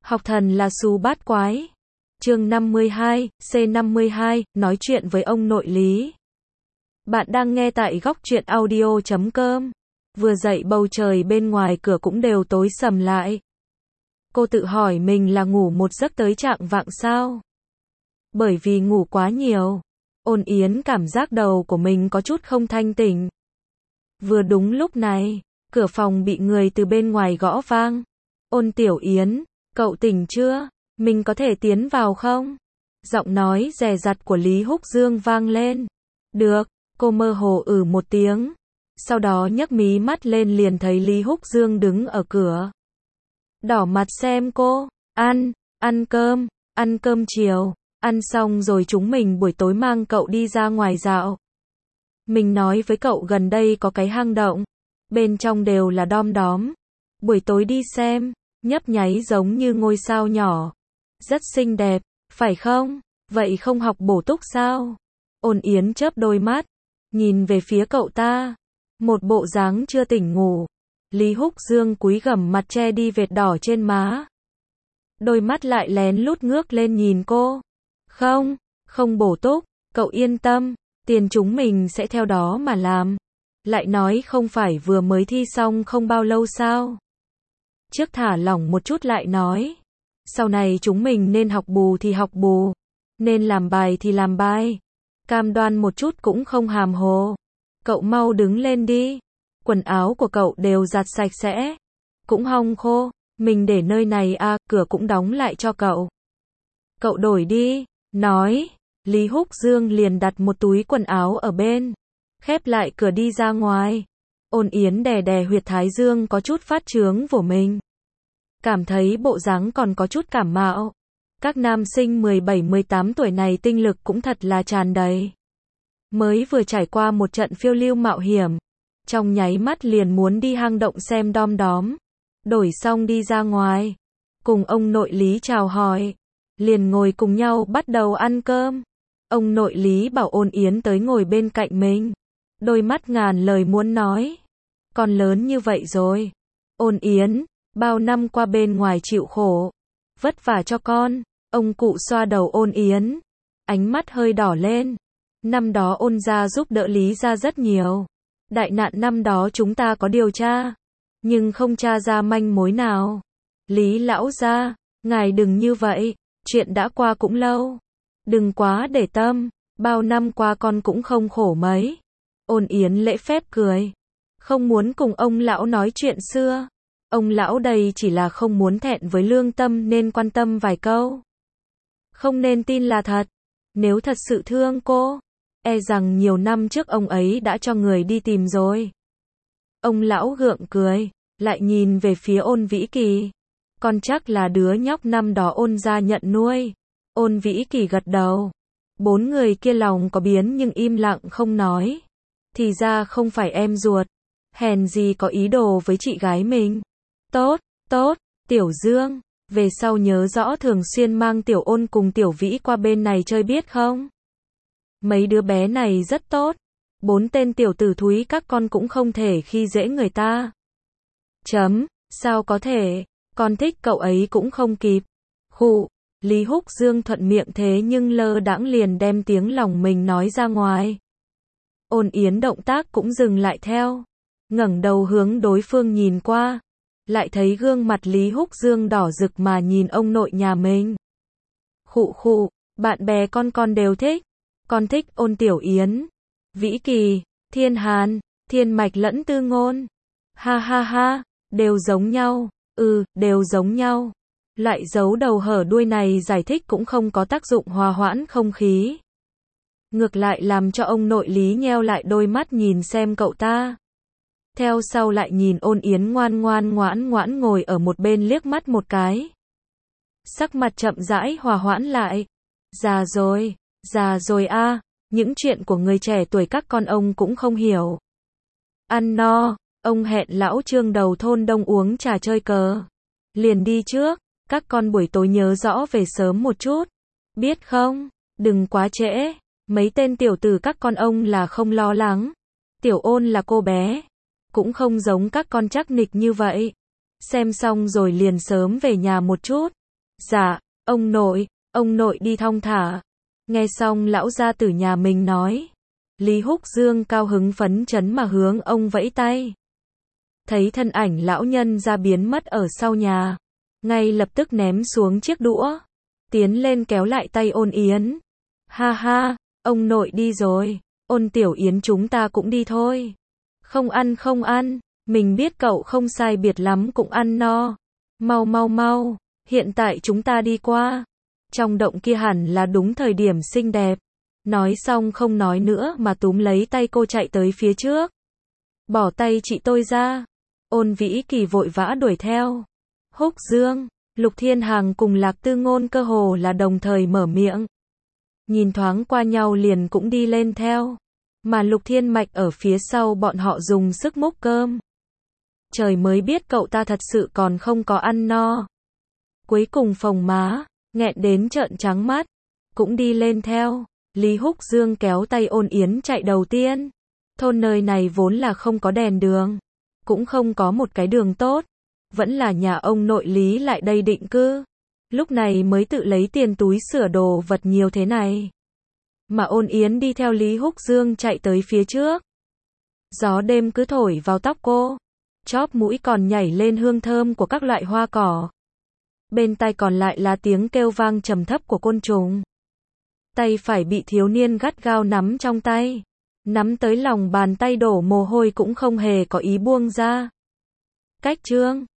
Học thần là xú bát quái. Chương 52, C52, nói chuyện với ông nội Lý. Bạn đang nghe tại góc truyện audio.com. Vừa dậy bầu trời bên ngoài cửa cũng đều tối sầm lại. Cô tự hỏi mình là ngủ một giấc tới trạng vạng sao? Bởi vì ngủ quá nhiều, Ôn Yến cảm giác đầu của mình có chút không thanh tỉnh. Vừa đúng lúc này, cửa phòng bị người từ bên ngoài gõ vang. Ôn Tiểu Yến, cậu tỉnh chưa? Mình có thể tiến vào không? Giọng nói dè dặt của Lý Húc Dương vang lên. Được, cô mơ hồ một tiếng. Sau đó nhấc mí mắt lên liền thấy Lý Húc Dương đứng ở cửa. Đỏ mặt xem cô, ăn cơm chiều, ăn xong rồi chúng mình buổi tối mang cậu đi ra ngoài dạo. Mình nói với cậu gần đây có cái hang động, bên trong đều là đom đóm. Buổi tối đi xem, nhấp nháy giống như ngôi sao nhỏ. Rất xinh đẹp, phải không? Vậy không học bổ túc sao? Ôn Yến chớp đôi mắt, nhìn về phía cậu ta. Một bộ dáng chưa tỉnh ngủ. Lý Húc Dương cúi gằm mặt che đi vệt đỏ trên má. Đôi mắt lại lén lút ngước lên nhìn cô. Không bổ túc, cậu yên tâm, tiền chúng mình sẽ theo đó mà làm. Lại nói không phải vừa mới thi xong không bao lâu sao? Trước thả lỏng một chút lại nói. Sau này chúng mình nên học bù thì học bù, nên làm bài thì làm bài. Cam đoan một chút cũng không hàm hồ. Cậu mau đứng lên đi. Quần áo của cậu đều giặt sạch sẽ, cũng hong khô. Mình để nơi này cửa cũng đóng lại cho cậu. Cậu đổi đi, nói. Lý Húc Dương liền đặt một túi quần áo ở bên, khép lại cửa đi ra ngoài. Ôn Yến đè đè huyệt thái dương có chút phát chướng của mình. Cảm thấy bộ dáng còn có chút cảm mạo. Các nam sinh 17-18 tuổi này tinh lực cũng thật là tràn đầy. Mới vừa trải qua một trận phiêu lưu mạo hiểm, trong nháy mắt liền muốn đi hang động xem đom đóm. Đổi xong đi ra ngoài, cùng ông nội Lý chào hỏi, liền ngồi cùng nhau bắt đầu ăn cơm. Ông nội Lý bảo Ôn Yến tới ngồi bên cạnh mình, đôi mắt ngàn lời muốn nói. Con lớn như vậy rồi, Ôn Yến, bao năm qua bên ngoài chịu khổ, vất vả cho con. Ông cụ xoa đầu Ôn Yến, ánh mắt hơi đỏ lên. Năm đó Ôn gia giúp đỡ Lý gia rất nhiều. Đại nạn năm đó chúng ta có điều tra, nhưng không tra ra manh mối nào. Lý lão gia, ngài đừng như vậy, chuyện đã qua cũng lâu. Đừng quá để tâm, bao năm qua con cũng không khổ mấy. Ôn Yến lễ phép cười, không muốn cùng ông lão nói chuyện xưa. Ông lão đây chỉ là không muốn thẹn với lương tâm nên quan tâm vài câu. Không nên tin là thật. Nếu thật sự thương cô, e rằng nhiều năm trước ông ấy đã cho người đi tìm rồi. Ông lão gượng cười, lại nhìn về phía Ôn Vĩ Kỳ. Con chắc là đứa nhóc năm đó Ôn gia nhận nuôi. Ôn Vĩ Kỳ gật đầu. Bốn người kia lòng có biến nhưng im lặng không nói. Thì ra không phải em ruột, hèn gì có ý đồ với chị gái mình. Tốt, Tiểu Dương, về sau nhớ rõ thường xuyên mang Tiểu Ôn cùng Tiểu Vĩ qua bên này chơi biết không? Mấy đứa bé này rất tốt. 4 tên tiểu tử thúi các con cũng không thể khi dễ người ta. Sao có thể, con thích cậu ấy cũng không kịp. Khụ, Lý Húc Dương thuận miệng thế nhưng lơ đãng liền đem tiếng lòng mình nói ra ngoài. Ôn Yến động tác cũng dừng lại theo, ngẩng đầu hướng đối phương nhìn qua, lại thấy gương mặt Lý Húc Dương đỏ rực mà nhìn ông nội nhà mình. Khụ, bạn bè con đều thích. Con thích Ôn Tiểu Yến, Vĩ Kỳ, Thiên Hàn, Thiên Mạch lẫn Tư Ngôn. Ha, đều giống nhau. Đều giống nhau. Loại giấu đầu hở đuôi này giải thích cũng không có tác dụng hòa hoãn không khí. Ngược lại làm cho ông nội Lý nheo lại đôi mắt nhìn xem cậu ta. Theo sau lại nhìn Ôn Yến ngoan ngồi ở một bên liếc mắt một cái. Sắc mặt chậm rãi hòa hoãn lại. Già rồi những chuyện của người trẻ tuổi các con ông cũng không hiểu. Ăn no, ông hẹn lão Trương đầu thôn đông uống trà chơi cờ. Liền đi trước, các con buổi tối nhớ rõ về sớm một chút. Biết không, đừng quá trễ, mấy tên tiểu tử các con ông là không lo lắng. Tiểu Ôn là cô bé, cũng không giống các con chắc nịch như vậy. Xem xong rồi liền sớm về nhà một chút. Dạ, ông nội đi thong thả. Nghe xong lão gia tử nhà mình nói. Lý Húc Dương cao hứng phấn chấn mà hướng ông vẫy tay. Thấy thân ảnh lão nhân ra biến mất ở sau nhà. Ngay lập tức ném xuống chiếc đũa. Tiến lên kéo lại tay Ôn Yến. Ha ha, ông nội đi rồi. Ôn Tiểu Yến chúng ta cũng đi thôi. Không ăn. Mình biết cậu không sai biệt lắm cũng ăn no. Mau. Hiện tại chúng ta đi qua. Trong động kia hẳn là đúng thời điểm xinh đẹp. Nói xong không nói nữa mà túm lấy tay cô chạy tới phía trước. Bỏ tay chị tôi ra. Ôn Vĩ Kỳ vội vã đuổi theo. Húc Dương, Lục Thiên Hằng cùng Lạc Tư Ngôn cơ hồ là đồng thời mở miệng. Nhìn thoáng qua nhau liền cũng đi lên theo. Mà Lục Thiên Mạch ở phía sau bọn họ dùng sức múc cơm. Trời mới biết cậu ta thật sự còn không có ăn no. Cuối cùng phồng má, nghẹn đến trợn trắng mắt. Cũng đi lên theo. Lý Húc Dương kéo tay Ôn Yến chạy đầu tiên. Thôn nơi này vốn là không có đèn đường. Cũng không có một cái đường tốt. Vẫn là nhà ông nội Lý lại đây định cư. Lúc này mới tự lấy tiền túi sửa đồ vật nhiều thế này. Mà Ôn Yến đi theo Lý Húc Dương chạy tới phía trước. Gió đêm cứ thổi vào tóc cô. Chóp mũi còn nhảy lên hương thơm của các loại hoa cỏ. Bên tai còn lại là tiếng kêu vang trầm thấp của côn trùng. Tay phải bị thiếu niên gắt gao nắm trong tay. Nắm tới lòng bàn tay đổ mồ hôi cũng không hề có ý buông ra. Cách chương